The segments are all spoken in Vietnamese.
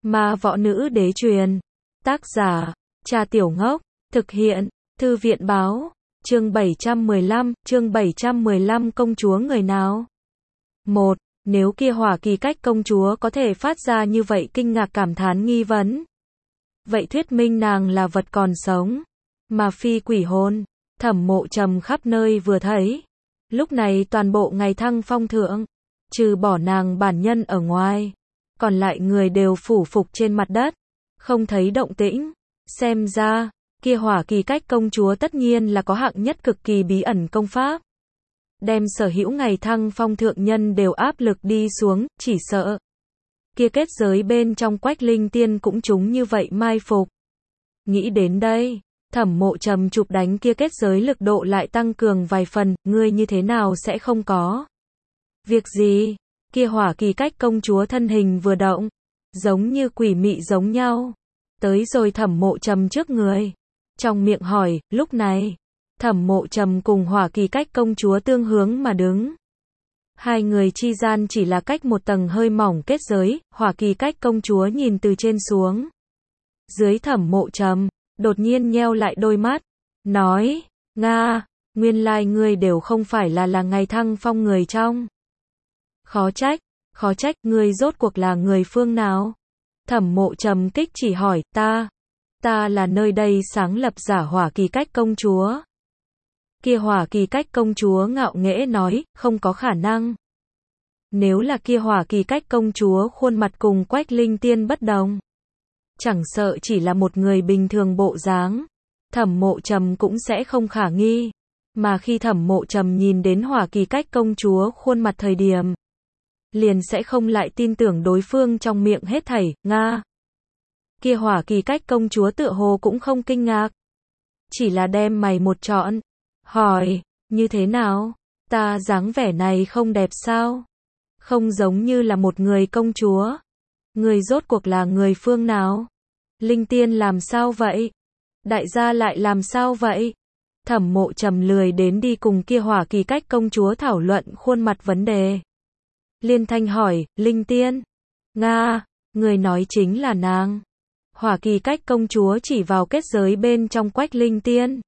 Ma võ nữ đế truyền. Tác giả, Trà Tiểu Ngốc. Thực hiện, Thư viện báo. Chương 715 công chúa người nào? 1. Nếu kia Hỏa Kỳ Cách công chúa có thể phát ra như vậy kinh ngạc cảm thán nghi vấn, vậy thuyết minh nàng là vật còn sống, mà phi quỷ hồn. Thẩm Mộ Trầm khắp nơi vừa thấy. Lúc này toàn bộ Ngày Thăng Phong thượng, trừ bỏ nàng bản nhân ở ngoài, còn lại người đều phủ phục trên mặt đất, không thấy động tĩnh. Xem ra, kia Hỏa Kỳ Cách công chúa tất nhiên là có hạng nhất cực kỳ bí ẩn công pháp, đem sở hữu Ngày Thăng Phong thượng nhân đều áp lực đi xuống, chỉ sợ kia kết giới bên trong Quách Linh Tiên cũng chúng như vậy mai phục. Nghĩ đến đây, Thẩm Mộ Trầm chụp đánh kia kết giới lực độ lại tăng cường vài phần, ngươi như thế nào sẽ không có việc gì? Kia Hỏa Kỳ Cách công chúa thân hình vừa động, giống như quỷ mị giống nhau, tới rồi Thẩm Mộ Trầm trước người, trong miệng hỏi. Lúc này, Thẩm Mộ Trầm cùng Hỏa Kỳ Cách công chúa tương hướng mà đứng. Hai người chi gian chỉ là cách một tầng hơi mỏng kết giới. Hỏa Kỳ Cách công chúa nhìn từ trên xuống dưới Thẩm Mộ Trầm, đột nhiên nheo lại đôi mắt, nói, Nga, nguyên lai ngươi đều không phải là Ngày Thăng Phong người trong. Khó trách, ngươi rốt cuộc là người phương nào? Thẩm Mộ Trầm kích chỉ hỏi, ta là nơi đây sáng lập giả Hỏa Kỳ Cách công chúa. Kia Hỏa Kỳ Cách công chúa ngạo nghễ nói, không có khả năng. Nếu là kia Hỏa Kỳ Cách công chúa khuôn mặt cùng Quách Linh Tiên bất đồng, chẳng sợ chỉ là một người bình thường bộ dáng, Thẩm Mộ Trầm cũng sẽ không khả nghi. Mà khi Thẩm Mộ Trầm nhìn đến Hỏa Kỳ Cách công chúa khuôn mặt thời điểm, liền sẽ không lại tin tưởng đối phương trong miệng hết thảy. Nga. Kia Hỏa Kỳ Cách công chúa tựa hồ cũng không kinh ngạc, chỉ là đem mày một trọn, hỏi, như thế nào? Ta dáng vẻ này không đẹp sao? Không giống như là một người công chúa. Người rốt cuộc là người phương nào? Linh Tiên làm sao vậy? Đại gia lại làm sao vậy? Thẩm Mộ Trầm lười đến đi cùng kia Hỏa Kỳ Cách công chúa thảo luận khuôn mặt vấn đề. Liên thanh hỏi, Linh Tiên. Nga, người nói chính là nàng. Hỏa Kỳ Cách công chúa chỉ vào kết giới bên trong Quách Linh Tiên,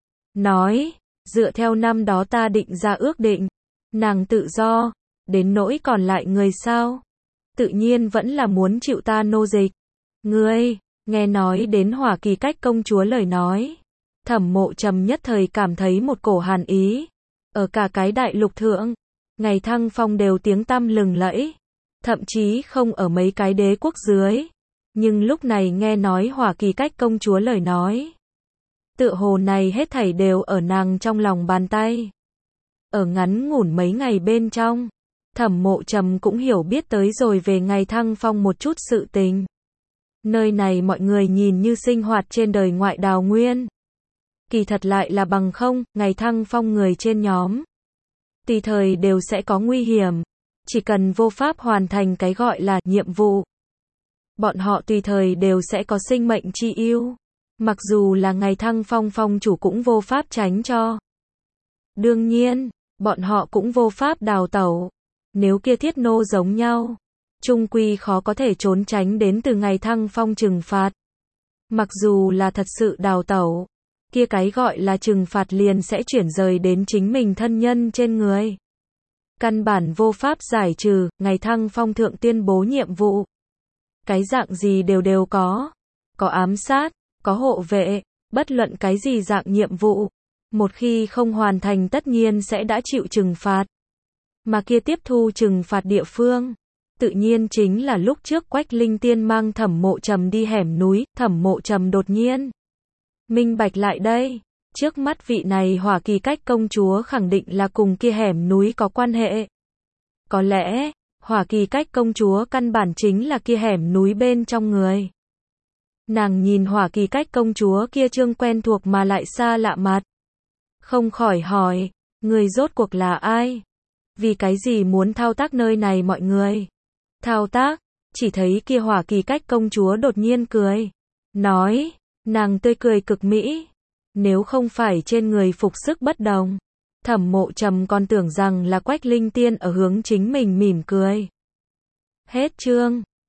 nói, dựa theo năm đó ta định ra ước định, nàng tự do, đến nỗi còn lại người sao? Tự nhiên vẫn là muốn chịu ta nô dịch. Ngươi, nghe nói đến Hỏa Kỳ Cách công chúa lời nói, Thẩm Mộ Trầm nhất thời cảm thấy một cổ hàn ý. Ở cả cái đại lục thượng, Ngày Thăng Phong đều tiếng tăm lừng lẫy, thậm chí không ở mấy cái đế quốc dưới. Nhưng lúc này nghe nói Hỏa Kỳ Cách công chúa lời nói, tựa hồ này hết thảy đều ở nàng trong lòng bàn tay. Ở ngắn ngủn mấy ngày bên trong, Thẩm Mộ Trầm cũng hiểu biết tới rồi về Ngày Thăng Phong một chút sự tình. Nơi này mọi người nhìn như sinh hoạt trên đời ngoại đào nguyên, kỳ thật lại là bằng không. Ngày Thăng Phong người trên nhóm, tùy thời đều sẽ có nguy hiểm, chỉ cần vô pháp hoàn thành cái gọi là nhiệm vụ, bọn họ tùy thời đều sẽ có sinh mệnh chi ưu. Mặc dù là Ngày Thăng Phong phong chủ cũng vô pháp tránh cho. Đương nhiên, bọn họ cũng vô pháp đào tẩu. Nếu kia thiết nô giống nhau, chung quy khó có thể trốn tránh đến từ Ngày Thăng Phong trừng phạt. Mặc dù là thật sự đào tẩu, kia cái gọi là trừng phạt liền sẽ chuyển rời đến chính mình thân nhân trên người. Căn bản vô pháp giải trừ. Ngày Thăng Phong thượng tuyên bố nhiệm vụ, cái dạng gì đều có ám sát, có hộ vệ, bất luận cái gì dạng nhiệm vụ, một khi không hoàn thành tất nhiên sẽ đã chịu trừng phạt. Mà kia tiếp thu trừng phạt địa phương, tự nhiên chính là lúc trước Quách Linh Tiên mang Thẩm Mộ Trầm đi hẻm núi. Thẩm Mộ Trầm đột nhiên minh bạch lại đây, trước mắt vị này Hỏa Kỳ Cách công chúa khẳng định là cùng kia hẻm núi có quan hệ. Có lẽ, Hỏa Kỳ Cách công chúa căn bản chính là kia hẻm núi bên trong người. Nàng nhìn Hỏa Kỳ Cách công chúa kia trương quen thuộc mà lại xa lạ mặt, không khỏi hỏi, người rốt cuộc là ai? Vì cái gì muốn thao tác nơi này mọi người? Thao tác? Chỉ thấy kia Hỏa Kỳ Cách công chúa đột nhiên cười, nói, nàng tươi cười cực mỹ, nếu không phải trên người phục sức bất đồng, Thẩm Mộ Trầm còn tưởng rằng là Quách Linh Tiên ở hướng chính mình mỉm cười. Hết chương.